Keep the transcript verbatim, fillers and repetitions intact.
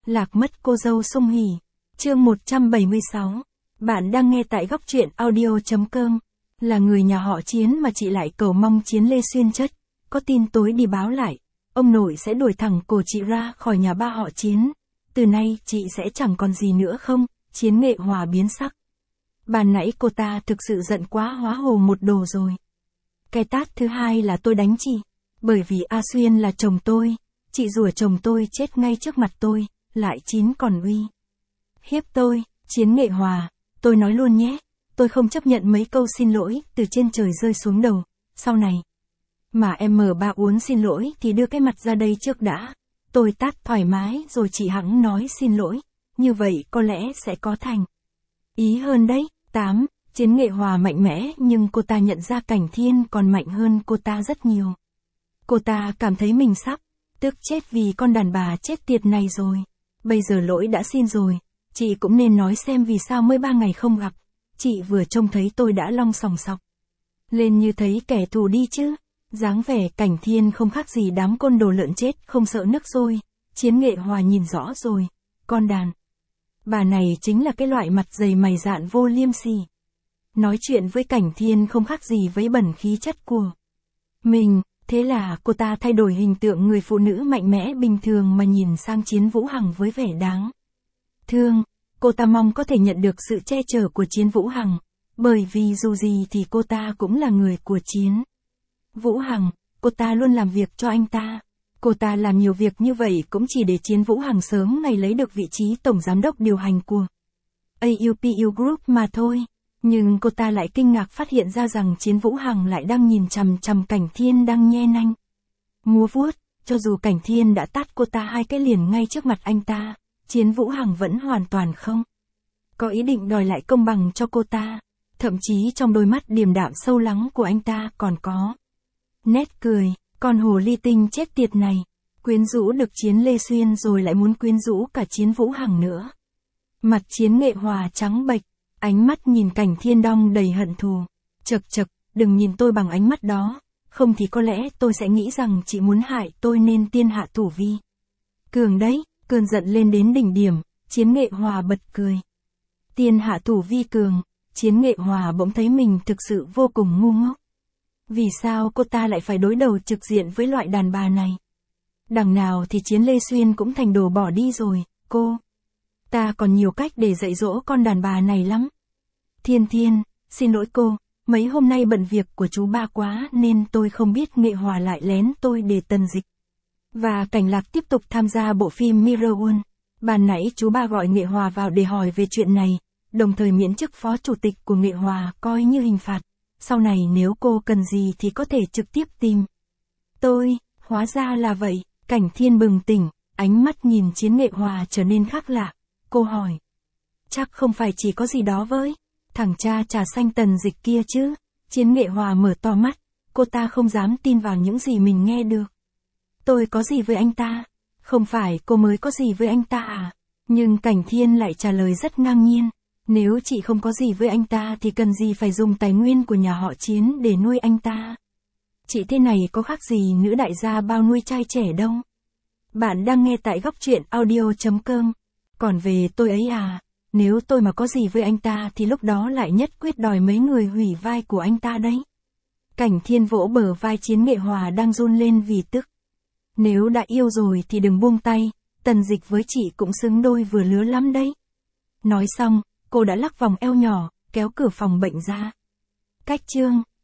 Lạc mất cô dâu Sung Hỉ. Chương một trăm bảy mươi sáu. Bạn đang nghe tại góc truyện audio.com. Là người nhà họ Chiến mà chị lại cầu mong Chiến Lê Xuyên chất. Có tin tối đi báo lại. Ông nội sẽ đuổi thẳng cổ chị ra khỏi nhà ba họ Chiến. Từ nay chị sẽ chẳng còn gì nữa không? Chiến Nghệ Hòa biến sắc. Ban nãy cô ta thực sự giận quá hóa hồ một đồ rồi. Cái tát thứ hai là tôi đánh chị. Bởi vì A Xuyên là chồng tôi. Chị rủa chồng tôi chết ngay trước mặt tôi. Lại Chín còn uy hiếp tôi. Chiến Nghệ Hòa, tôi nói luôn nhé, tôi không chấp nhận mấy câu xin lỗi từ trên trời rơi xuống đầu. Sau này mà em mở ba uốn xin lỗi thì đưa cái mặt ra đây trước đã. Tôi tát thoải mái rồi chị hẵng nói xin lỗi. Như vậy có lẽ sẽ có thành ý hơn đấy. tám. Chiến Nghệ Hòa mạnh mẽ nhưng cô ta nhận ra Cảnh Thiên còn mạnh hơn cô ta rất nhiều. Cô ta cảm thấy mình sắp tức chết vì con đàn bà chết tiệt này rồi. Bây giờ lỗi đã xin rồi, chị cũng nên nói xem vì sao mới ba ngày không gặp. Chị vừa trông thấy tôi đã long sòng sọc lên như thấy kẻ thù đi chứ. Dáng vẻ Cảnh Thiên không khác gì đám côn đồ lợn chết không sợ nước sôi. Chiến Nghệ Hòa nhìn rõ rồi, con đàn bà này chính là cái loại mặt dày mày dạn vô liêm sỉ. Nói chuyện với Cảnh Thiên không khác gì với bẩn khí chất của mình. Thế là cô ta thay đổi hình tượng người phụ nữ mạnh mẽ bình thường mà nhìn sang Chiến Vũ Hằng với vẻ đáng thương. Cô ta mong có thể nhận được sự che chở của Chiến Vũ Hằng. Bởi vì dù gì thì cô ta cũng là người của Chiến Vũ Hằng. Cô ta luôn làm việc cho anh ta. Cô ta làm nhiều việc như vậy cũng chỉ để Chiến Vũ Hằng sớm ngày lấy được vị trí tổng giám đốc điều hành của a u pê u Group mà thôi. Nhưng cô ta lại kinh ngạc phát hiện ra rằng Chiến Vũ Hằng lại đang nhìn chằm chằm Cảnh Thiên đang nhe nanh múa vuốt. Cho dù Cảnh Thiên đã tát cô ta hai cái liền ngay trước mặt anh ta, Chiến Vũ Hằng vẫn hoàn toàn không có ý định đòi lại công bằng cho cô ta. Thậm chí trong đôi mắt điềm đạm sâu lắng của anh ta còn có nét cười. Con hồ ly tinh chết tiệt này, quyến rũ được Chiến Lê Xuyên rồi lại muốn quyến rũ cả Chiến Vũ Hằng nữa. Mặt Chiến Nghệ Hòa trắng bệch, ánh mắt nhìn Cảnh Thiên đong đầy hận thù. Chậc chậc, đừng nhìn tôi bằng ánh mắt đó, không thì có lẽ tôi sẽ nghĩ rằng chị muốn hại tôi nên tiên hạ thủ vi cường đấy. Cơn giận lên đến đỉnh điểm, Chiến Nghệ Hòa bật cười. Tiên hạ thủ vi cường. Chiến Nghệ Hòa bỗng thấy mình thực sự vô cùng ngu ngốc. Vì sao cô ta lại phải đối đầu trực diện với loại đàn bà này? Đằng nào thì Chiến Lê Xuyên cũng thành đồ bỏ đi rồi. Cô ta còn nhiều cách để dạy dỗ con đàn bà này lắm. Thiên Thiên, xin lỗi cô, mấy hôm nay bận việc của chú ba quá nên tôi không biết Nghệ Hòa lại lén tôi để Tần Dịch và Cảnh Lạc tiếp tục tham gia bộ phim Mirror World. Ban nãy chú ba gọi Nghệ Hòa vào để hỏi về chuyện này, đồng thời miễn chức phó chủ tịch của Nghệ Hòa coi như hình phạt. Sau này nếu cô cần gì thì có thể trực tiếp tìm tôi. Hóa ra là vậy. Cảnh Thiên bừng tỉnh, ánh mắt nhìn Chiến Nghệ Hòa trở nên khác lạ. Cô hỏi, chắc không phải chỉ có gì đó với thằng cha trà xanh Tần Dịch kia chứ? Chiến Nghệ Hòa mở to mắt, cô ta không dám tin vào những gì mình nghe được. Tôi có gì với anh ta? Không phải cô mới có gì với anh ta à? Nhưng Cảnh Thiên lại trả lời rất ngang nhiên. Nếu chị không có gì với anh ta thì cần gì phải dùng tài nguyên của nhà họ Chiến để nuôi anh ta? Chị thế này có khác gì nữ đại gia bao nuôi trai trẻ đâu. Bạn đang nghe tại góc truyện audio.com. Còn về tôi ấy à, nếu tôi mà có gì với anh ta thì lúc đó lại nhất quyết đòi mấy người hủy vai của anh ta đấy. Cảnh Thiên vỗ bờ vai Chiến Nghệ Hòa đang run lên vì tức. Nếu đã yêu rồi thì đừng buông tay, Tần Dịch với chị cũng xứng đôi vừa lứa lắm đấy. Nói xong, cô đã lắc vòng eo nhỏ, kéo cửa phòng bệnh ra. Cách chương